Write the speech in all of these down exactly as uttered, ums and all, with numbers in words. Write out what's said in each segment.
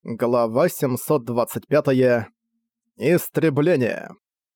Глава семьсот двадцать пять. Истребление.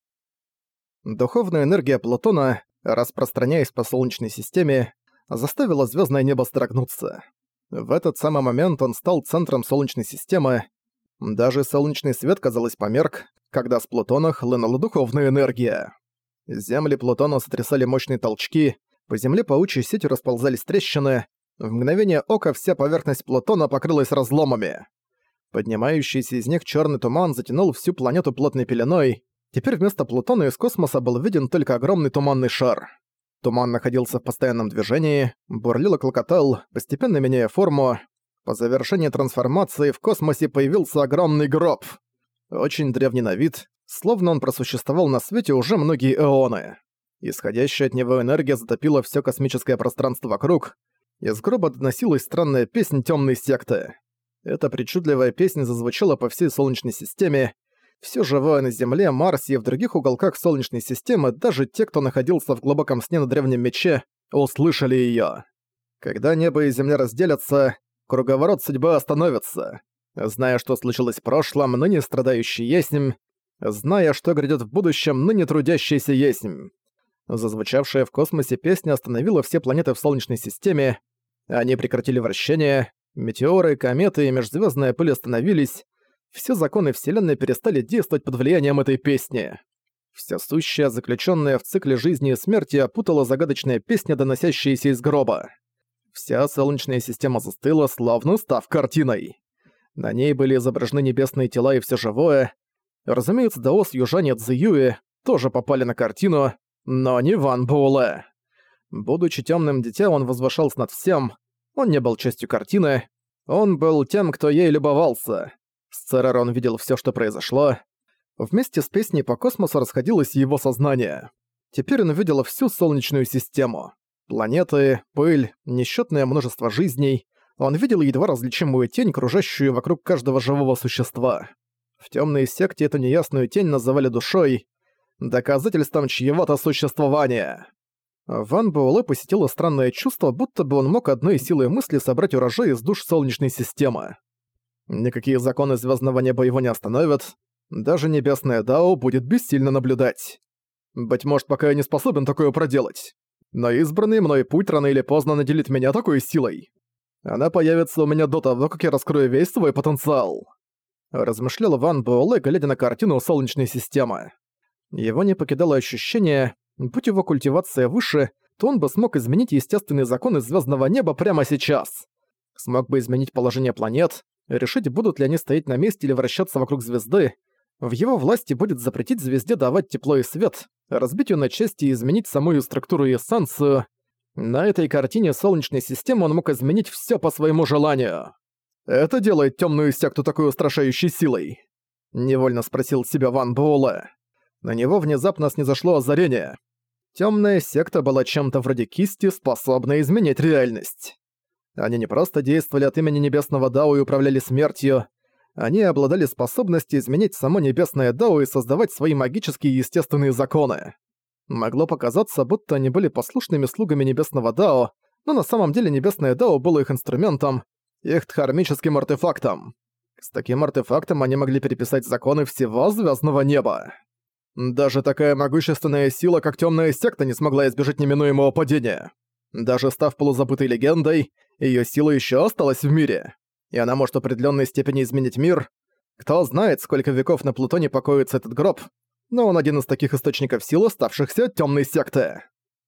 Духовная энергия Плутона, распространяясь по Солнечной системе, заставила звездное небо строгнуться. В этот самый момент он стал центром Солнечной системы. Даже солнечный свет, казалось, померк, когда с Плутона хлынула духовная энергия. Земли Плутона сотрясали мощные толчки, по земле паучьей сетью расползались трещины, в мгновение ока вся поверхность Плутона покрылась разломами. Поднимающийся из них черный туман затянул всю планету плотной пеленой. Теперь вместо Плутона из космоса был виден только огромный туманный шар. Туман находился в постоянном движении, бурлил и клокотал, постепенно меняя форму. По завершении трансформации в космосе появился огромный гроб. Очень древний на вид, словно он просуществовал на свете уже многие эоны. Исходящая от него энергия затопила все космическое пространство вокруг. Из гроба доносилась странная песнь темной секты. Эта причудливая песня зазвучала по всей Солнечной системе. Всё живое на Земле, Марсе и в других уголках Солнечной системы, даже те, кто находился в глубоком сне на Древнем Мече, услышали её. Когда небо и Земля разделятся, круговорот судьбы остановится. Зная, что случилось в прошлом, ныне страдающий есмь. Зная, что грядет в будущем, ныне трудящийся есмь. Зазвучавшая в космосе песня остановила все планеты в Солнечной системе. Они прекратили вращение. Метеоры, кометы и межзвездная пыль остановились. Все законы Вселенной перестали действовать под влиянием этой песни. Вся сущая, заключенная в цикле жизни и смерти, опутала загадочная песня, доносящаяся из гроба. Вся Солнечная система застыла, словно став картиной. На ней были изображены небесные тела и все живое. Разумеется, даос южане Цзэюэ тоже попали на картину, но не Ван Буэлэ. Будучи темным дитя, он возвышался над всем. Он не был частью картины, он был тем, кто ей любовался. С Церера он видел всё, что произошло. Вместе с песней по космосу расходилось его сознание. Теперь он видел всю Солнечную систему. Планеты, пыль, несчётное множество жизней. Он видел едва различимую тень, кружащую вокруг каждого живого существа. В тёмной секте эту неясную тень называли душой, доказательством чьего-то существования. Ван Буэлэ посетило странное чувство, будто бы он мог одной силой мысли собрать урожай из душ Солнечной системы. Никакие законы звездного неба его не остановят, даже небесное Дао будет бессильно наблюдать. Быть может, пока я не способен такое проделать. Но избранный мной путь рано или поздно наделит меня такой силой. Она появится у меня до того, как я раскрою весь свой потенциал. Размышлял Ван Буэлэ, глядя на картину Солнечной системы. Его не покидало ощущение, будь его культивация выше, то он бы смог изменить естественные законы звездного неба прямо сейчас. Смог бы изменить положение планет, решить, будут ли они стоять на месте или вращаться вокруг звезды. В его власти будет запретить звезде давать тепло и свет, разбить её на части и изменить саму её структуру и эссенцию. На этой картине Солнечной системы он мог изменить всё по своему желанию. «Это делает тёмную секту такой устрашающей силой?» — невольно спросил себя Ван Буэлэ. На него внезапно снизошло озарение. Тёмная секта была чем-то вроде кисти, способной изменять реальность. Они не просто действовали от имени Небесного Дао и управляли смертью, они обладали способностью изменять само Небесное Дао и создавать свои магические и естественные законы. Могло показаться, будто они были послушными слугами Небесного Дао, но на самом деле Небесное Дао было их инструментом, их дхармическим артефактом. С таким артефактом они могли переписать законы всего звездного неба. Даже такая могущественная сила, как Тёмная секта, не смогла избежать неминуемого падения. Даже став полузабытой легендой, её сила ещё осталась в мире. И она может в определённой степени изменить мир. Кто знает, сколько веков на Плутоне покоится этот гроб, но он один из таких источников силы, оставшихся от Тёмной секты.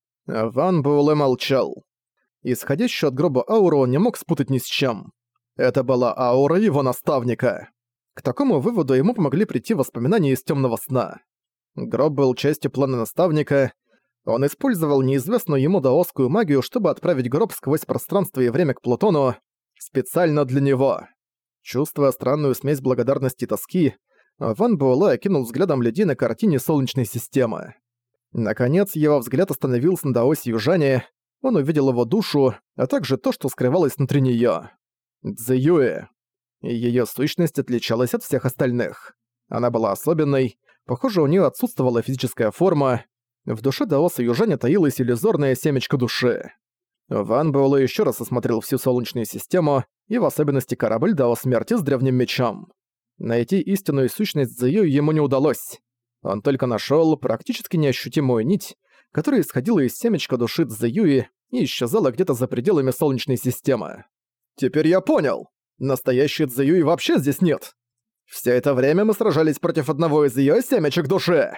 Ван Буэлэ молчал. Исходящую от гроба ауру он не мог спутать ни с чем. Это была аура его наставника. К такому выводу ему помогли прийти воспоминания из тёмного сна. Гроб был частью плана наставника. Он использовал неизвестную ему даосскую магию, чтобы отправить гроб сквозь пространство и время к Плутону, специально для него. Чувствуя странную смесь благодарности и тоски, Ван Буэлэ окинул взглядом людей на картине Солнечной системы. Наконец, его взгляд остановился на даосе южане, он увидел его душу, а также то, что скрывалось внутри неё. Цзэюэ. Её сущность отличалась от всех остальных. Она была особенной, похоже, у неё отсутствовала физическая форма. В душе даоса южаня таилась иллюзорная семечко души. Ван Буэлэ еще раз осмотрел всю Солнечную систему и в особенности корабль Дао Смерти с древним мечом. Найти истинную сущность Цзэюй ему не удалось. Он только нашел практически неощутимую нить, которая исходила из семечка души Цзэюи и исчезала где-то за пределами Солнечной системы. «Теперь я понял! Настоящей Цзэюи вообще здесь нет! Все это время мы сражались против одного из её семечек души!»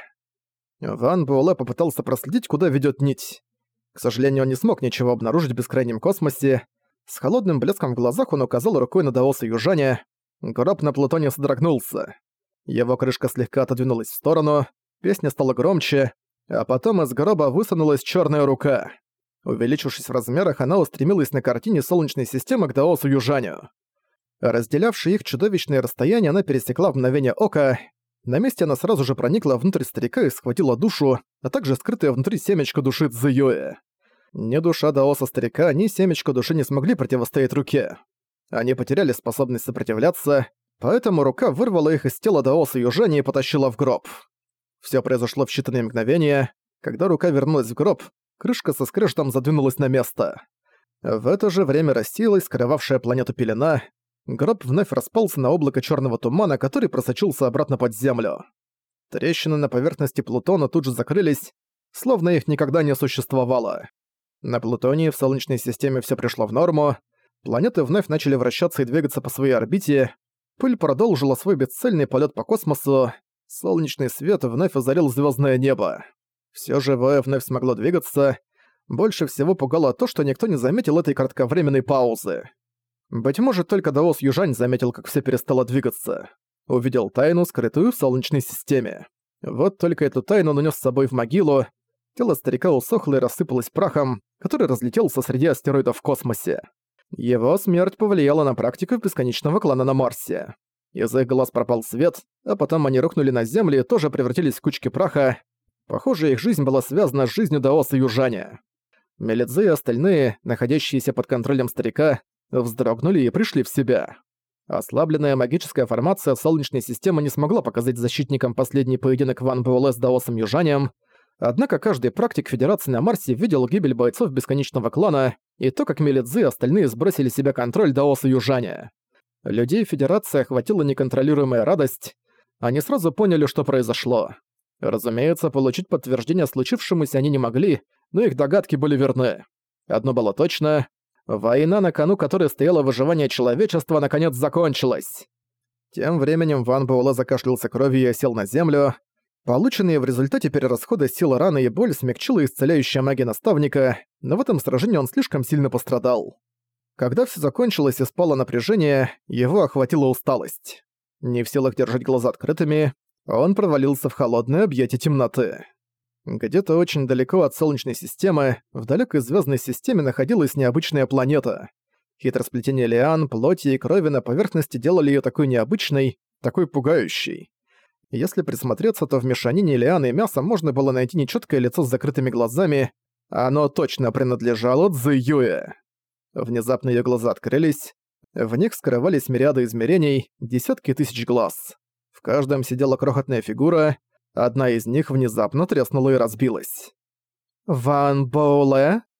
Ван Буэлэ попытался проследить, куда ведёт нить. К сожалению, он не смог ничего обнаружить в бескрайнем космосе. С холодным блеском в глазах он указал рукой на даоса южаня. Гроб на Плутоне содрогнулся. Его крышка слегка отодвинулась в сторону, песня стала громче, а потом из гроба высунулась чёрная рука. Увеличившись в размерах, она устремилась на картине Солнечной системы к даосу южаню. Разделявшие их чудовищное расстояние она пересекла в мгновение ока. На месте она сразу же проникла внутрь старика и схватила душу, а также скрытое внутри семечко души Цзэюэ. Ни душа даоса старика, ни семечко души не смогли противостоять руке. Они потеряли способность сопротивляться, поэтому рука вырвала их из тела даоса южаня и потащила в гроб. Всё произошло в считанные мгновения. Когда рука вернулась в гроб, крышка со скрежетом задвинулась на место. В это же время рассеялась скрывавшая планету пелена. Гроб вновь распался на облако чёрного тумана, который просочился обратно под землю. Трещины на поверхности Плутона тут же закрылись, словно их никогда не существовало. На Плутоне в Солнечной системе всё пришло в норму, планеты вновь начали вращаться и двигаться по своей орбите, пыль продолжила свой бесцельный полёт по космосу, солнечный свет вновь озарил звёздное небо. Всё живое вновь смогло двигаться. Больше всего пугало то, что никто не заметил этой кратковременной паузы. Быть может, только даос Южань заметил, как всё перестало двигаться. Увидел тайну, скрытую в Солнечной системе. Вот только эту тайну он унёс с собой в могилу. Тело старика усохло и рассыпалось прахом, который разлетелся среди астероидов в космосе. Его смерть повлияла на практику бесконечного клана на Марсе. Из их глаз пропал свет, а потом они рухнули на землю и тоже превратились в кучки праха. Похоже, их жизнь была связана с жизнью даоса Южаня. Мелидзе и остальные, находящиеся под контролем старика, вздрогнули и пришли в себя. Ослабленная магическая формация Солнечной системы не смогла показать защитникам последний поединок Ван Буэлэ с даосом Южанем, однако каждый практик Федерации на Марсе видел гибель бойцов Бесконечного клана и то, как Мелидзе и остальные сбросили с себя контроль даоса Южаня. Людей Федерации охватила неконтролируемая радость. Они сразу поняли, что произошло. Разумеется, получить подтверждение случившемуся они не могли, но их догадки были верны. Одно было точно — война, на кону которой стояло выживание человечества, наконец закончилась. Тем временем Ван Буэлэ закашлялся кровью и сел на землю. Полученные в результате перерасхода силы раны и боль смягчила исцеляющая магия наставника, но в этом сражении он слишком сильно пострадал. Когда все закончилось и спало напряжение, его охватила усталость. Не в силах держать глаза открытыми, он провалился в холодное объятие темноты. Где-то очень далеко от Солнечной системы, в далекой звездной системе находилась необычная планета. Хитросплетение лиан, плоти и крови на поверхности делали ее такой необычной, такой пугающей. Если присмотреться, то в мешанине лиан и мяса можно было найти нечёткое лицо с закрытыми глазами, а оно точно принадлежало Цзэюэ. Внезапно её глаза открылись, в них скрывались мириады измерений, десятки тысяч глаз. В каждом сидела крохотная фигура, одна из них внезапно треснула и разбилась. «Ван Буэлэ?»